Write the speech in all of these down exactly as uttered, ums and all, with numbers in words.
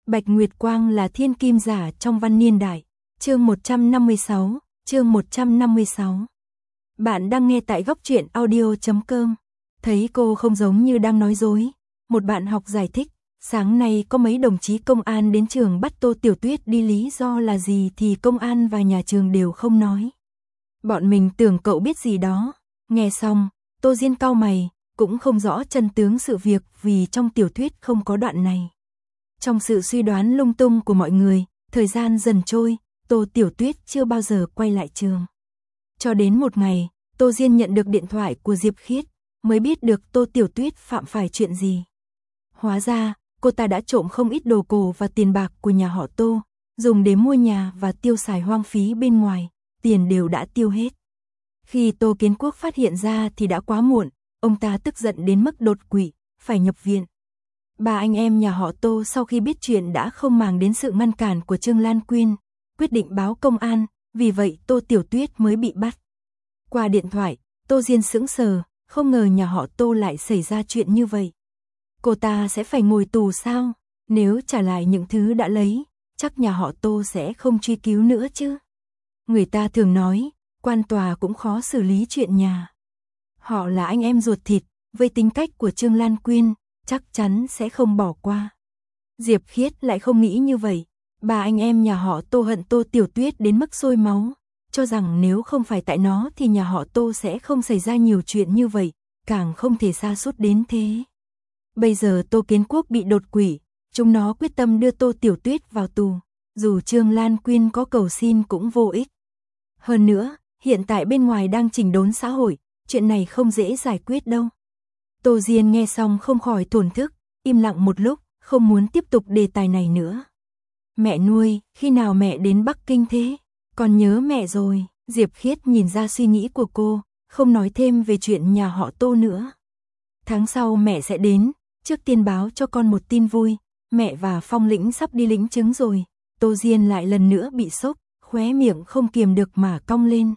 Bạch Nguyệt Quang là thiên kim giả trong văn niên đại. Chương một trăm năm mươi sáu, chương một trăm năm mươi sáu. Bạn đang nghe tại góc truyện audio chấm com. Thấy cô không giống như đang nói dối, một bạn học giải thích, sáng nay có mấy đồng chí công an đến trường bắt Tô Tiểu Tuyết đi, lý do là gì thì công an và nhà trường đều không nói. Bọn mình tưởng cậu biết gì đó. Nghe xong, Tô Diên cau mày, cũng không rõ chân tướng sự việc vì trong tiểu thuyết không có đoạn này. Trong sự suy đoán lung tung của mọi người, thời gian dần trôi, Tô Tiểu Tuyết chưa bao giờ quay lại trường. Cho đến một ngày, Tô Diên nhận được điện thoại của Diệp Khiết, mới biết được Tô Tiểu Tuyết phạm phải chuyện gì. Hóa ra, cô ta đã trộm không ít đồ cổ và tiền bạc của nhà họ Tô, dùng để mua nhà và tiêu xài hoang phí bên ngoài, tiền đều đã tiêu hết. Khi Tô Kiến Quốc phát hiện ra thì đã quá muộn, ông ta tức giận đến mức đột quỵ, phải nhập viện. Ba anh em nhà họ Tô sau khi biết chuyện đã không màng đến sự ngăn cản của Trương Lan Quyên, quyết định báo công an, vì vậy Tô Tiểu Tuyết mới bị bắt. Qua điện thoại, Tô Diên sững sờ, không ngờ nhà họ Tô lại xảy ra chuyện như vậy. Cô ta sẽ phải ngồi tù sao? Nếu trả lại những thứ đã lấy, chắc nhà họ Tô sẽ không truy cứu nữa chứ. Người ta thường nói, quan tòa cũng khó xử lý chuyện nhà. Họ là anh em ruột thịt, với tính cách của Trương Lan Quyên, chắc chắn sẽ không bỏ qua. Diệp Khiết lại không nghĩ như vậy. Ba anh em nhà họ Tô hận Tô Tiểu Tuyết đến mức sôi máu, cho rằng nếu không phải tại nó thì nhà họ Tô sẽ không xảy ra nhiều chuyện như vậy, càng không thể sa sút đến thế. Bây giờ Tô Kiến Quốc bị đột quỵ, chúng nó quyết tâm đưa Tô Tiểu Tuyết vào tù, dù Trương Lan Quyên có cầu xin cũng vô ích. Hơn nữa, hiện tại bên ngoài đang chỉnh đốn xã hội, chuyện này không dễ giải quyết đâu. Tô Diên nghe xong không khỏi thổn thức, im lặng một lúc, không muốn tiếp tục đề tài này nữa. Mẹ nuôi, khi nào mẹ đến Bắc Kinh thế? Con nhớ mẹ rồi. Diệp Khiết nhìn ra suy nghĩ của cô, không nói thêm về chuyện nhà họ Tô nữa. Tháng sau mẹ sẽ đến, trước tiên báo cho con một tin vui, mẹ và Phong Lĩnh sắp đi lĩnh chứng rồi. Tô Diên lại lần nữa bị sốc, khóe miệng không kiềm được mà cong lên.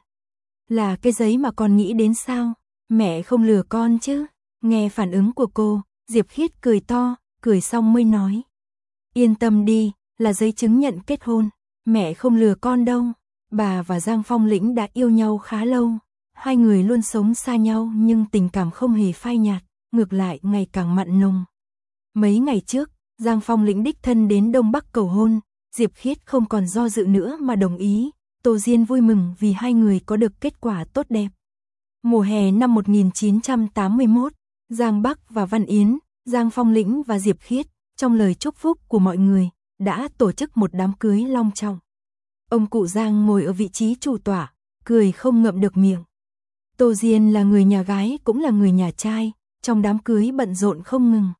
Là cái giấy mà con nghĩ đến sao? Mẹ không lừa con chứ? Nghe phản ứng của cô, Diệp Khiết cười to, cười xong mới nói. Yên tâm đi, là giấy chứng nhận kết hôn, mẹ không lừa con đâu. Bà và Giang Phong Lĩnh đã yêu nhau khá lâu, hai người luôn sống xa nhau nhưng tình cảm không hề phai nhạt, ngược lại ngày càng mặn nồng. Mấy ngày trước, Giang Phong Lĩnh đích thân đến Đông Bắc cầu hôn, Diệp Khiết không còn do dự nữa mà đồng ý. Tô Diên vui mừng vì hai người có được kết quả tốt đẹp. Mùa hè năm một nghìn chín trăm tám mươi mốt, Giang Bắc và Văn Yến, Giang Phong Lĩnh và Diệp Khiết, trong lời chúc phúc của mọi người, đã tổ chức một đám cưới long trọng. Ông cụ Giang ngồi ở vị trí chủ tọa, cười không ngậm được miệng. Tô Diên là người nhà gái cũng là người nhà trai, trong đám cưới bận rộn không ngừng.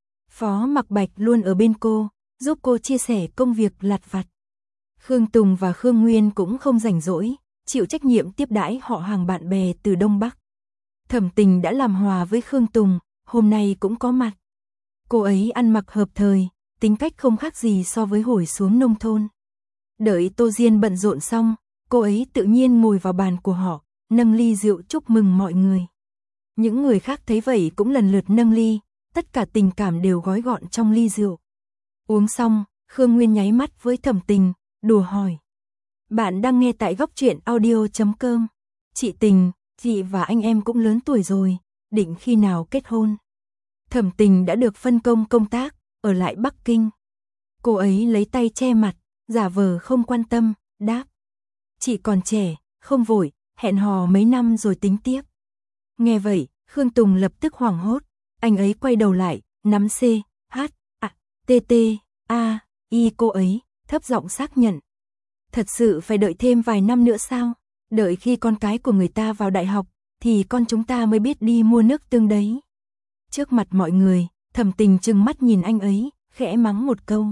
Phó Mặc Bạch luôn ở bên cô, giúp cô chia sẻ công việc lặt vặt. Khương Tùng và Khương Nguyên cũng không rảnh rỗi, chịu trách nhiệm tiếp đãi họ hàng bạn bè từ Đông Bắc. Thẩm Tình đã làm hòa với Khương Tùng, hôm nay cũng có mặt. Cô ấy ăn mặc hợp thời, tính cách không khác gì so với hồi xuống nông thôn. Đợi Tô Diên bận rộn xong, cô ấy tự nhiên ngồi vào bàn của họ, nâng ly rượu chúc mừng mọi người. Những người khác thấy vậy cũng lần lượt nâng ly, tất cả tình cảm đều gói gọn trong ly rượu. Uống xong, Khương Nguyên nháy mắt với Thẩm Tình, đùa hỏi. Bạn đang nghe tại góc truyện audio chấm com. Chị Tình, chị và anh em cũng lớn tuổi rồi, định khi nào kết hôn? Thẩm Tình đã được phân công công tác, ở lại Bắc Kinh. Cô ấy lấy tay che mặt, giả vờ không quan tâm, đáp. Chị còn trẻ, không vội, hẹn hò mấy năm rồi tính tiếp. Nghe vậy, Khương Tùng lập tức hoảng hốt, anh ấy quay đầu lại, nắm C, H, A, T, T, A, I cô ấy, thấp giọng xác nhận. Thật sự phải đợi thêm vài năm nữa sao? Đợi khi con cái của người ta vào đại học, thì con chúng ta mới biết đi mua nước tương đấy. Trước mặt mọi người, Thẩm Tình trừng mắt nhìn anh ấy, khẽ mắng một câu.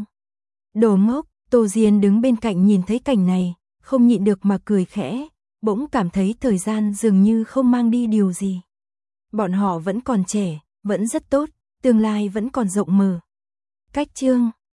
Đồ ngốc. Tô Diên đứng bên cạnh nhìn thấy cảnh này, không nhịn được mà cười khẽ, bỗng cảm thấy thời gian dường như không mang đi điều gì. Bọn họ vẫn còn trẻ, vẫn rất tốt, tương lai vẫn còn rộng mở. Cách chương